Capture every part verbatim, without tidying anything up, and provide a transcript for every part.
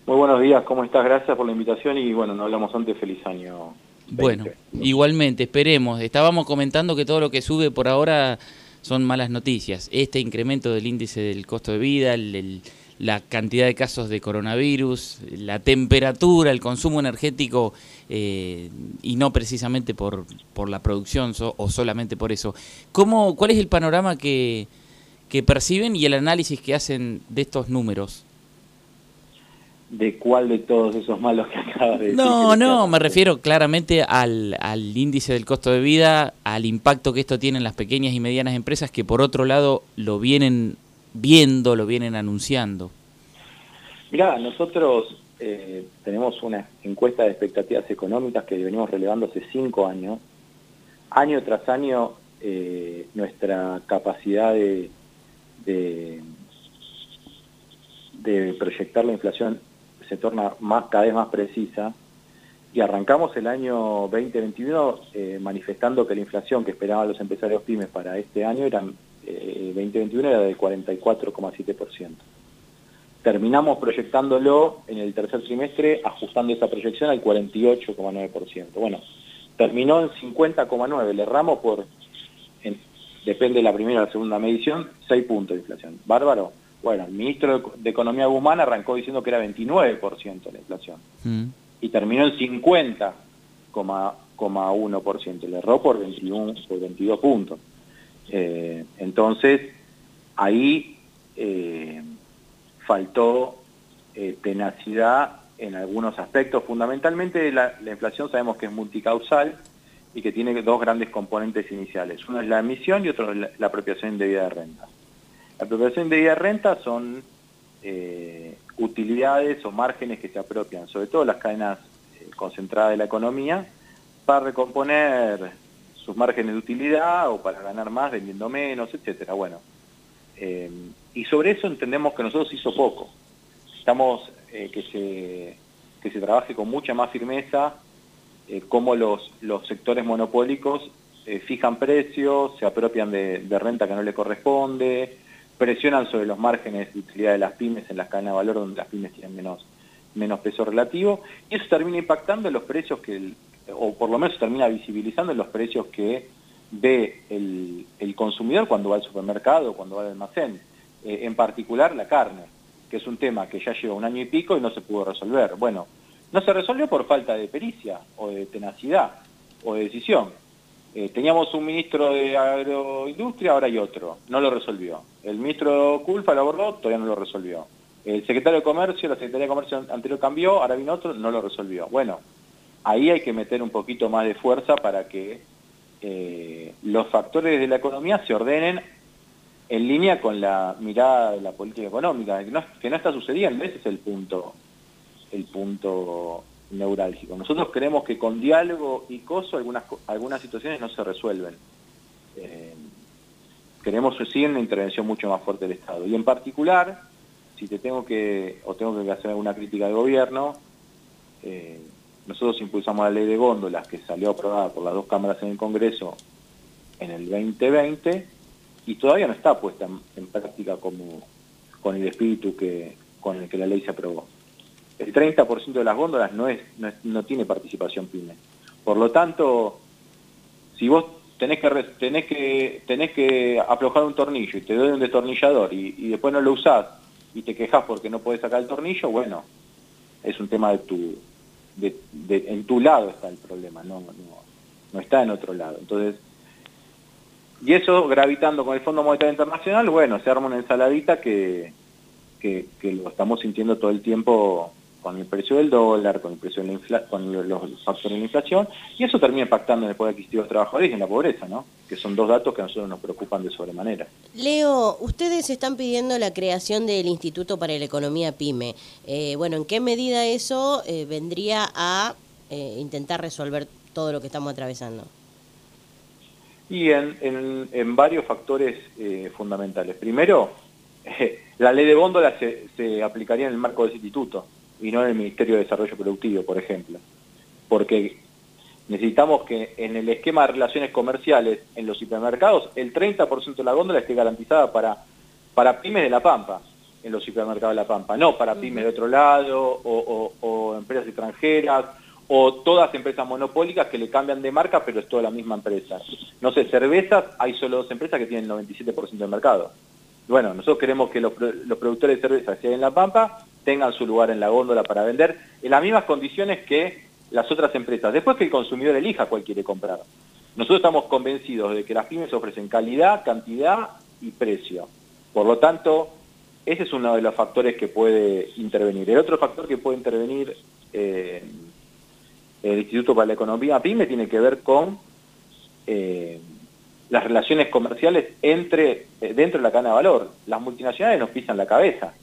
Muy buenos días, ¿cómo estás? Gracias por la invitación y bueno, no hablamos antes, feliz año Bueno, veinte. igualmente, esperemos. Estábamos comentando que todo lo que sube por ahora son malas noticias. Este incremento del índice del costo de vida, el- el- la cantidad de casos de coronavirus, la temperatura, el consumo energético, eh, y no precisamente por, por la producción so- o solamente por eso. ¿Cómo, ¿Cuál es el panorama que, que perciben y el análisis que hacen de estos números? ¿De cuál de todos esos malos que acabas de decir que No, le no, me quedan? refiero claramente al, al índice del costo de vida, al impacto que esto tiene en las pequeñas y medianas empresas que por otro lado lo vienen viendo, lo vienen anunciando. Mirá, nosotros eh, tenemos una encuesta de expectativas económicas que venimos relevando hace cinco años. Año tras año eh, nuestra capacidad de, de, de proyectar la inflación se torna más, cada vez más precisa. Y arrancamos el año veinte veintiuno eh, manifestando que la inflación que esperaban los empresarios pymes para este año era, eh, veinte veintiuno era del cuarenta y cuatro coma siete por ciento. Terminamos proyectándolo en el tercer trimestre, ajustando esa proyección al cuarenta y ocho coma nueve por ciento. Bueno, terminó en cincuenta coma nueve por ciento, le erramos por, en, depende de la primera o la segunda medición, seis puntos de inflación. Bárbaro. Bueno, el ministro de Economía Guzmán arrancó diciendo que era veintinueve por ciento la inflación. Mm. Y terminó en cincuenta coma uno por ciento, le erró por, veintiuno, por veintidós puntos. Eh, entonces, ahí eh, faltó eh, tenacidad en algunos aspectos. Fundamentalmente la, la inflación sabemos que es multicausal y que tiene dos grandes componentes iniciales. Uno es la emisión y otro es la, la apropiación indebida de renta. La apropiación indebida de renta son Eh, utilidades o márgenes que se apropian, sobre todo las cadenas eh, concentradas de la economía, para recomponer sus márgenes de utilidad o para ganar más vendiendo menos, etcétera. Bueno, eh, y sobre eso entendemos que nosotros hizo poco. Estamos eh, que se que se trabaje con mucha más firmeza eh, cómo los, los sectores monopólicos eh, fijan precios, se apropian de, de renta que no le corresponde, presionan sobre los márgenes de utilidad de las pymes en las cadenas de valor donde las pymes tienen menos, menos peso relativo, y eso termina impactando en los precios que, el, o por lo menos termina visibilizando en los precios que ve el, el consumidor cuando va al supermercado o cuando va al almacén, eh, en particular la carne, que es un tema que ya lleva un año y pico y no se pudo resolver. Bueno, no se resolvió por falta de pericia o de tenacidad o de decisión. Eh, teníamos un ministro de Agroindustria, ahora hay otro, no lo resolvió. El ministro Culfa lo abordó, todavía no lo resolvió. El secretario de Comercio, la Secretaría de Comercio anterior cambió, ahora vino otro, no lo resolvió. Bueno, ahí hay que meter un poquito más de fuerza para que eh, los factores de la economía se ordenen en línea con la mirada de la política económica, que no, que no está sucediendo. Ese es el punto, el punto neurálgico. Nosotros creemos que con diálogo y coso algunas, algunas situaciones no se resuelven. Eh, queremos sí una intervención mucho más fuerte del Estado. Y en particular, si te tengo que, o tengo que hacer alguna crítica al gobierno, eh, nosotros impulsamos la ley de góndolas que salió aprobada por las dos cámaras en el Congreso en el veinte veinte y todavía no está puesta en, en práctica como, con el espíritu que, con el que la ley se aprobó. El treinta por ciento de las góndolas no, es, no, es, no tiene participación pyme. Por lo tanto, si vos tenés que, tenés que, tenés que aflojar un tornillo y te doy un destornillador y, y después no lo usás y te quejás porque no podés sacar el tornillo, bueno, es un tema de tu... De, de, en tu lado está el problema, no, no, no está en otro lado. Entonces, y eso gravitando con el Fondo Monetario Internacional, bueno, se arma una ensaladita que, que, que lo estamos sintiendo todo el tiempo con el precio del dólar, con el precio de la infla, con los, los factores de la inflación, y eso termina impactando en el poder adquisitivo de los trabajadores y en la pobreza, ¿no? Que son dos datos que a nosotros nos preocupan de sobremanera. Leo, ustedes están pidiendo la creación del Instituto para la Economía PYME. Eh, bueno, ¿en qué medida eso eh, vendría a eh, intentar resolver todo lo que estamos atravesando? Y en, en, en varios factores eh, fundamentales. Primero, eh, la ley de góndola se, se aplicaría en el marco de ese instituto y no en el Ministerio de Desarrollo Productivo, por ejemplo. Porque necesitamos que en el esquema de relaciones comerciales en los hipermercados el treinta por ciento de la góndola esté garantizada para, para pymes de La Pampa. en los supermercados de La Pampa, no para pymes de otro lado, o, o, o empresas extranjeras, o todas empresas monopólicas que le cambian de marca, pero es toda la misma empresa. No sé, cervezas, hay solo dos empresas que tienen el noventa y siete por ciento del mercado. Bueno, nosotros queremos que los, los productores de cerveza que hay en La Pampa tengan su lugar en la góndola para vender en las mismas condiciones que las otras empresas. Después que el consumidor elija cuál quiere comprar. Nosotros estamos convencidos de que las pymes ofrecen calidad, cantidad y precio. Por lo tanto, ese es uno de los factores que puede intervenir. El otro factor que puede intervenir eh, el Instituto para la Economía PYME tiene que ver con eh, las relaciones comerciales entre eh, dentro de la cadena de valor. Las multinacionales nos pisan la cabeza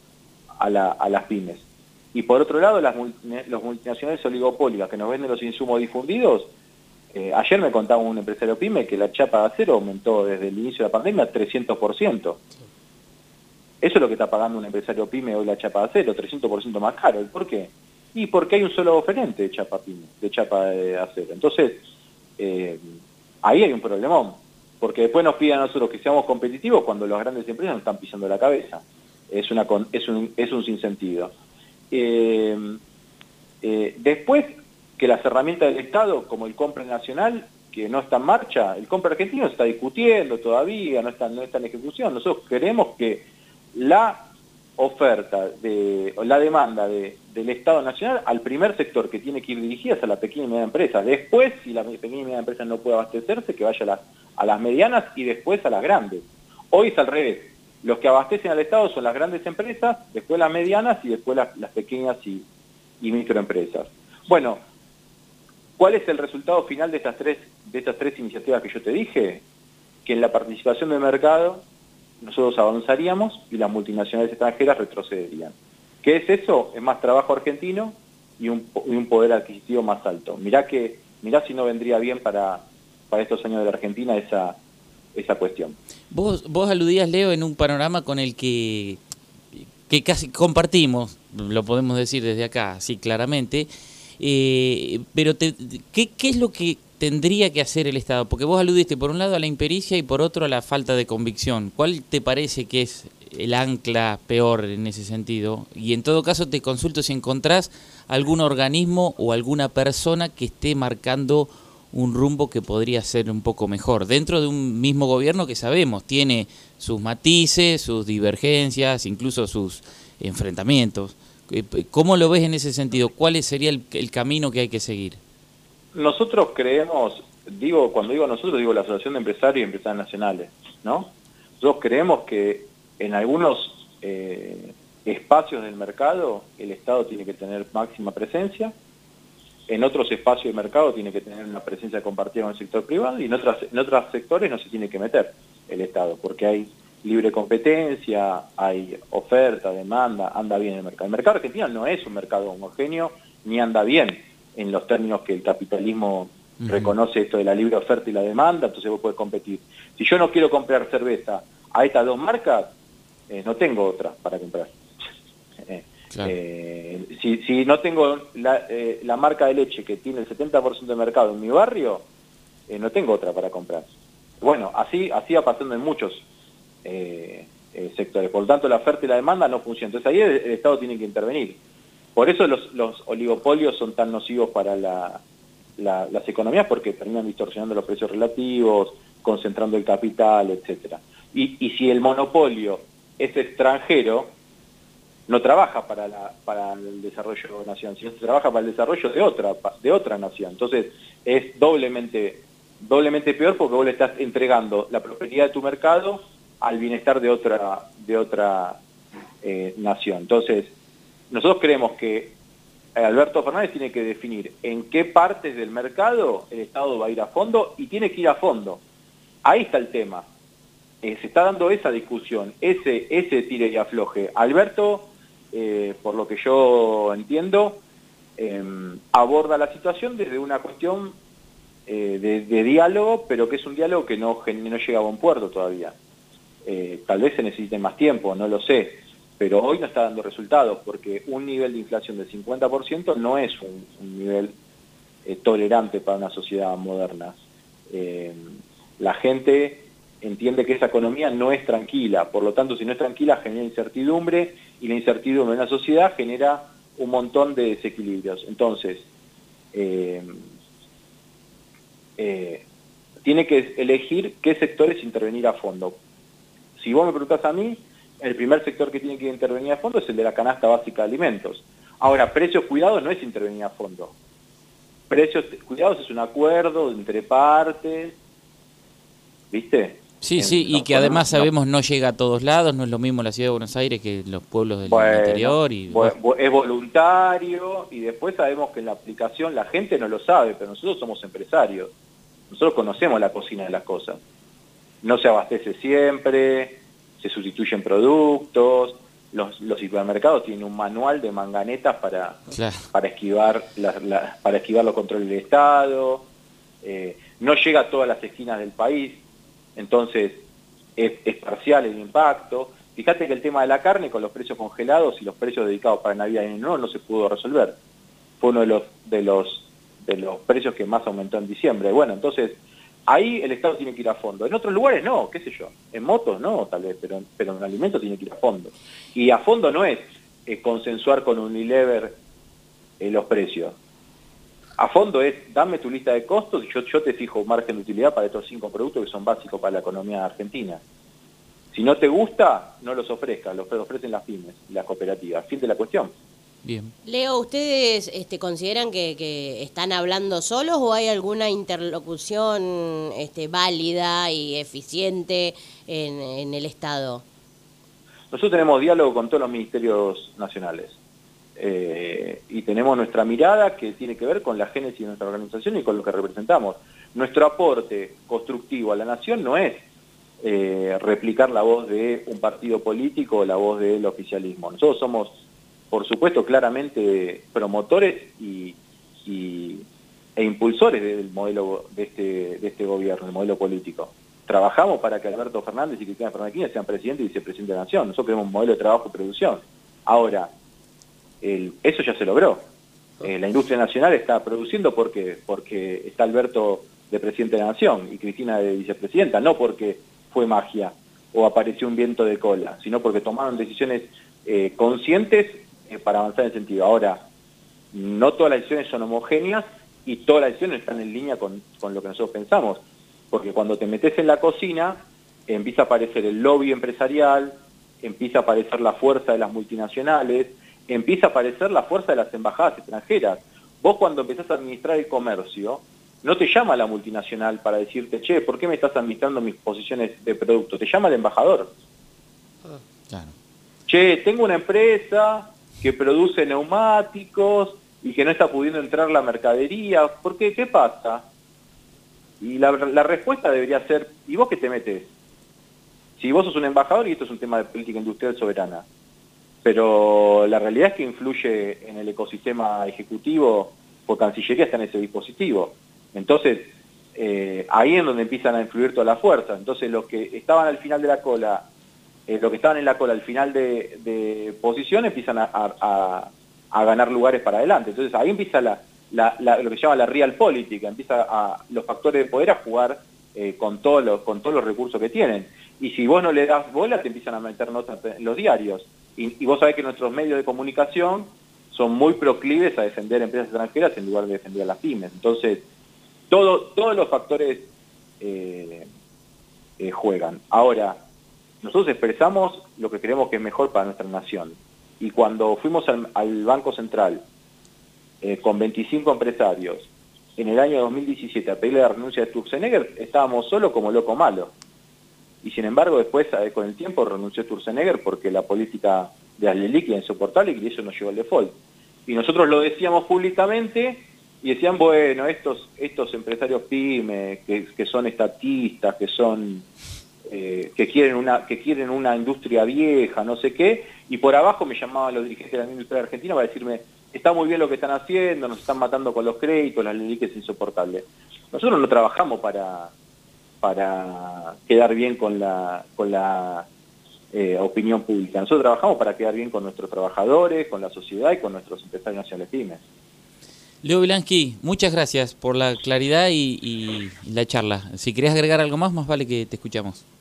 a, la, a las pymes. Y por otro lado, las los multinacionales oligopólicas que nos venden los insumos difundidos. Eh, ayer me contaba un empresario pyme que la chapa de acero aumentó desde el inicio de la pandemia trescientos por ciento. Eso es lo que está pagando un empresario pyme hoy la chapa de acero, trescientos por ciento más caro. ¿Y por qué? Y porque hay un solo oferente de chapa pyme, de chapa de acero. Entonces, eh, ahí hay un problemón, porque después nos piden a nosotros que seamos competitivos cuando las grandes empresas nos están pisando la cabeza. Es, una, es, un, es un sinsentido. Eh, eh, después, que las herramientas del Estado, como el compra nacional, que no está en marcha, el compra argentino se está discutiendo todavía, no está, no está en ejecución. Nosotros queremos que la oferta, de, o la demanda de, del Estado Nacional al primer sector que tiene que ir dirigida es a la pequeña y media empresa. Después, si la pequeña y media empresa no puede abastecerse, que vaya a las, a las medianas y después a las grandes. Hoy es al revés. Los que abastecen al Estado son las grandes empresas, después las medianas y después las, las pequeñas y, y microempresas. Bueno, ¿cuál es el resultado final de estas tres, de estas tres iniciativas que yo te dije? Que en la participación de mercado nosotros avanzaríamos y las multinacionales extranjeras retrocederían. ¿Qué es eso? Es más trabajo argentino y un, y un poder adquisitivo más alto. Mirá, que, mirá si no vendría bien para, para estos años de la Argentina esa, esa cuestión. Vos, vos aludías, Leo, en un panorama con el que, que casi compartimos, lo podemos decir desde acá, así claramente, eh, pero te, ¿qué, ¿qué es lo que tendría que hacer el Estado? Porque vos aludiste por un lado a la impericia y por otro a la falta de convicción. ¿Cuál te parece que es el ancla peor en ese sentido? Y en todo caso te consulto si encontrás algún organismo o alguna persona que esté marcando un rumbo que podría ser un poco mejor, dentro de un mismo gobierno que sabemos tiene sus matices, sus divergencias, incluso sus enfrentamientos. ¿Cómo lo ves en ese sentido? ¿Cuál sería el, el camino que hay que seguir? Nosotros creemos, digo, cuando digo nosotros, digo la Asociación de Empresarios y Empresarias Nacionales, ¿no? Nosotros creemos que en algunos eh, espacios del mercado el Estado tiene que tener máxima presencia, en otros espacios del mercado tiene que tener una presencia compartida con el sector privado y en, otras, en otros sectores no se tiene que meter el Estado, porque hay libre competencia, hay oferta, demanda, anda bien el mercado. El mercado argentino no es un mercado homogéneo ni anda bien en los términos que el capitalismo uh-huh. reconoce esto de la libre oferta y la demanda, entonces vos podés competir. Si yo no quiero comprar cerveza a estas dos marcas, eh, no tengo otra para comprar. eh, claro. eh, si, si no tengo la, eh, la marca de leche que tiene el setenta por ciento del mercado en mi barrio, eh, no tengo otra para comprar. Bueno, así, así va pasando en muchos eh, eh, sectores. Por lo tanto, la oferta y la demanda no funcionan. Entonces ahí el, el Estado tiene que intervenir. Por eso los, los oligopolios son tan nocivos para la, la, las economías, porque terminan distorsionando los precios relativos, concentrando el capital, etcétera. Y, y si el monopolio es extranjero, no trabaja para, la, para el desarrollo de una nación, sino que trabaja para el desarrollo de otra, de otra nación. Entonces es doblemente, doblemente peor porque vos le estás entregando la prosperidad de tu mercado al bienestar de otra, de otra eh, nación. Entonces, nosotros creemos que Alberto Fernández tiene que definir en qué partes del mercado el Estado va a ir a fondo y tiene que ir a fondo. Ahí está el tema. Eh, se está dando esa discusión, ese, ese tire y afloje. Alberto, eh, por lo que yo entiendo, eh, aborda la situación desde una cuestión eh, de, de diálogo, pero que es un diálogo que no, no llega a buen puerto todavía. Eh, tal vez se necesite más tiempo, no lo sé. Pero hoy no está dando resultados, porque un nivel de inflación del cincuenta por ciento no es un, un nivel eh, tolerante para una sociedad moderna. Eh, la gente entiende que esa economía no es tranquila. Por lo tanto, si no es tranquila, genera incertidumbre, y la incertidumbre en la sociedad genera un montón de desequilibrios. Entonces, eh, eh, tiene que elegir qué sectores intervenir a fondo. Si vos me preguntás a mí, el primer sector que tiene que intervenir a fondo es el de la canasta básica de alimentos. Ahora, precios cuidados no es intervenir a fondo. Precios cuidados es un acuerdo entre partes, ¿viste? Sí, En, sí, y no, que además no, sabemos no llega a todos lados, no es lo mismo la ciudad de Buenos Aires que los pueblos del bueno, interior. Y, bueno. Es voluntario, y después sabemos que en la aplicación la gente no lo sabe, pero nosotros somos empresarios. Nosotros conocemos la cocina de las cosas. No se abastece siempre, se sustituyen productos, los, los supermercados tienen un manual de manganetas para, claro. para, esquivar, la, la, para esquivar los controles del Estado, eh, no llega a todas las esquinas del país, entonces es, es parcial el impacto. Fíjate que el tema de la carne, con los precios congelados y los precios dedicados para Navidad y no, no se pudo resolver. Fue uno de los, de los, de los precios que más aumentó en diciembre. Bueno, entonces, ahí el Estado tiene que ir a fondo. En otros lugares no, qué sé yo. En motos no, tal vez, pero, pero en alimentos tiene que ir a fondo. Y a fondo no es eh, consensuar con Unilever eh, los precios. A fondo es, dame tu lista de costos y yo, yo te fijo un margen de utilidad para estos cinco productos que son básicos para la economía argentina. Si no te gusta, no los ofrezcas, los ofrecen las pymes y las cooperativas. Fin de la cuestión. Bien. Leo, ¿ustedes este, consideran que, que están hablando solos o hay alguna interlocución este, válida y eficiente en, en el Estado? Nosotros tenemos diálogo con todos los ministerios nacionales eh, y tenemos nuestra mirada que tiene que ver con la génesis de nuestra organización y con lo que representamos. Nuestro aporte constructivo a la nación no es eh, replicar la voz de un partido político o la voz del oficialismo. Nosotros somos, por supuesto, claramente promotores y, y, e impulsores del modelo de este, de este gobierno, el modelo político. Trabajamos para que Alberto Fernández y Cristina Fernández de Kirchner sean presidente y vicepresidente de la Nación. Nosotros queremos un modelo de trabajo y producción. Ahora, el, eso ya se logró. Eh, la industria nacional está produciendo porque, porque está Alberto de presidente de la Nación y Cristina de vicepresidenta, no porque fue magia o apareció un viento de cola, sino porque tomaron decisiones eh, conscientes eh, para avanzar en ese sentido. Ahora, no todas las decisiones son homogéneas y todas las decisiones están en línea con, con lo que nosotros pensamos. Porque cuando te metes en la cocina, empieza a aparecer el lobby empresarial, empieza a aparecer la fuerza de las multinacionales, empieza a aparecer la fuerza de las embajadas extranjeras. Vos cuando empezás a administrar el comercio, no te llama la multinacional para decirte, che, ¿por qué me estás administrando mis posiciones de producto? Te llama el embajador. Claro. Che, tengo una empresa que produce neumáticos y que no está pudiendo entrar la mercadería. ¿Por qué? ¿Qué pasa? Y la, la respuesta debería ser, ¿y vos qué te metes? Si vos sos un embajador, y esto es un tema de política industrial soberana, pero la realidad es que influye en el ecosistema ejecutivo, porque Cancillería está en ese dispositivo. Entonces, eh, ahí es donde empiezan a influir todas las fuerzas. Entonces, los que estaban al final de la cola, eh, los que estaban en la cola al final de, de posición, empiezan a, a, a ganar lugares para adelante. Entonces, ahí empieza la... La, la, lo que se llama la real política, empieza a los factores de poder a jugar eh, con, todos los, con todos los recursos que tienen. Y si vos no le das bola, te empiezan a meter notas en los diarios. Y, y vos sabés que nuestros medios de comunicación son muy proclives a defender empresas extranjeras en lugar de defender a las pymes. Entonces, todo, todos los factores eh, eh, juegan. Ahora, nosotros expresamos lo que creemos que es mejor para nuestra nación. Y cuando fuimos al, al Banco Central, Eh, con veinticinco empresarios, en el año dos mil diecisiete, a pedirle la renuncia de Sturzenegger, estábamos solo como loco malo. Y sin embargo, después, eh, con el tiempo, renunció Sturzenegger porque la política de las líquidas era insoportable y eso nos llevó al default. Y nosotros lo decíamos públicamente y decían, bueno, estos, estos empresarios pymes, que, que son estatistas, que son... Eh, que quieren una que quieren una industria vieja, no sé qué, y por abajo me llamaban los dirigentes de la industria argentina para decirme, está muy bien lo que están haciendo, nos están matando con los créditos, las leyes es insoportable. Nosotros no trabajamos para para quedar bien con la con la eh, opinión pública, nosotros trabajamos para quedar bien con nuestros trabajadores, con la sociedad y con nuestros empresarios nacionales pymes. Leo Bilansky, muchas gracias por la claridad y, y la charla. Si querés agregar algo más, más vale que te escuchamos.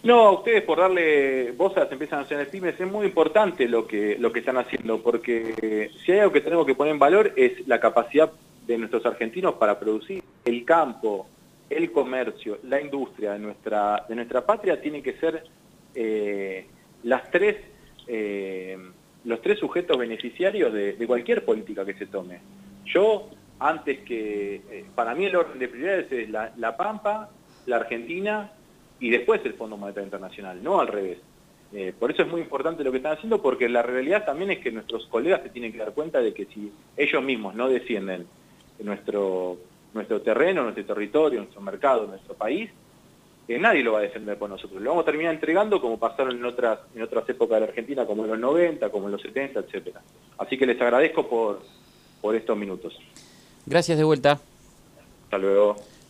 No, a ustedes por darle voz a las empresas nacionales pymes es muy importante lo que, lo que están haciendo, porque si hay algo que tenemos que poner en valor es la capacidad de nuestros argentinos para producir. El campo, el comercio, la industria de nuestra, de nuestra patria tienen que ser eh, las tres, eh, los tres sujetos beneficiarios de, de cualquier política que se tome. Yo, antes que, eh, para mí el orden de prioridades es la, la Pampa, la Argentina y después el Fondo Monetario Internacional, no al revés. Eh, por eso es muy importante lo que están haciendo, porque la realidad también es que nuestros colegas se tienen que dar cuenta de que si ellos mismos no defienden nuestro, nuestro terreno, nuestro territorio, nuestro mercado, nuestro país, eh, nadie lo va a defender por nosotros. Lo vamos a terminar entregando como pasaron en otras, en otras épocas de la Argentina, como en los noventa, como en los setenta, etcétera. Así que les agradezco por, por estos minutos. Gracias de vuelta. Hasta luego.